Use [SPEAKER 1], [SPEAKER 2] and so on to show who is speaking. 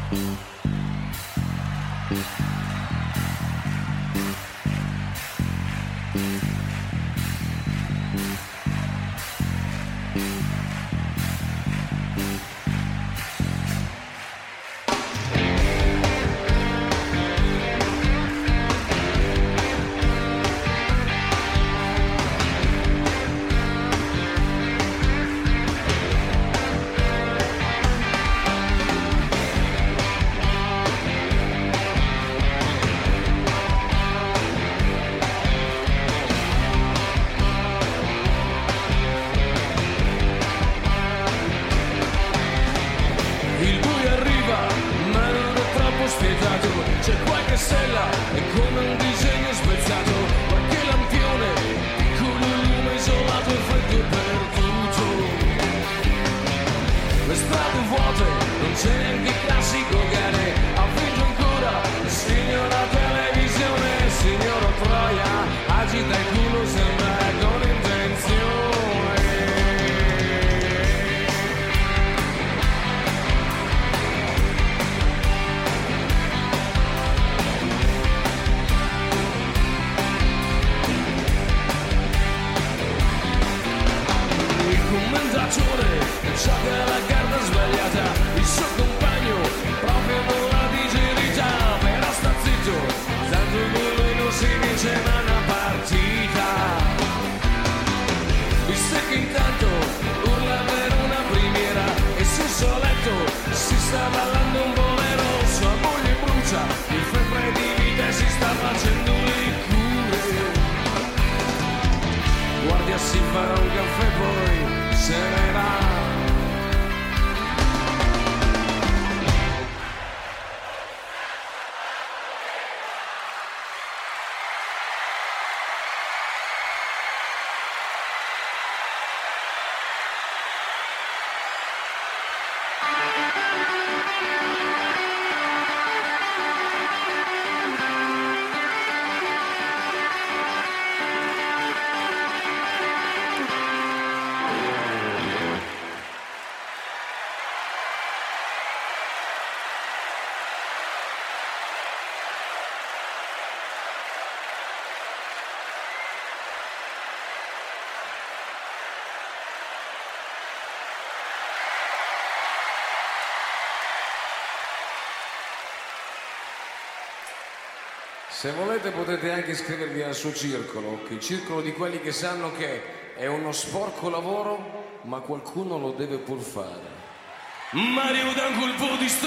[SPEAKER 1] C'è qualche stella, è come un disegno spezzato, qualche lampione, piccolo lume isolato e freddo perduto. Le strade vuote, non c'è neanche il classico cane, avvinto ancora il signora televisione, signora Troia, agita il culo sembra con intenzione. Sa che la carta sbagliata, il suo compagno proprio non l'ha digerita, però sta zitto, tanto lui non si dice mai una partita. Visto che intanto urla per una primiera e sul suo letto si sta ballando un bolero, sua moglie brucia, il febbre di vita e si sta facendo le cure. Guardia si farà un caffè poi se ne va. Se volete potete anche iscrivervi al suo circolo, che è il circolo di quelli che sanno che è uno sporco lavoro, ma qualcuno lo deve pur fare. Mario da un colpo di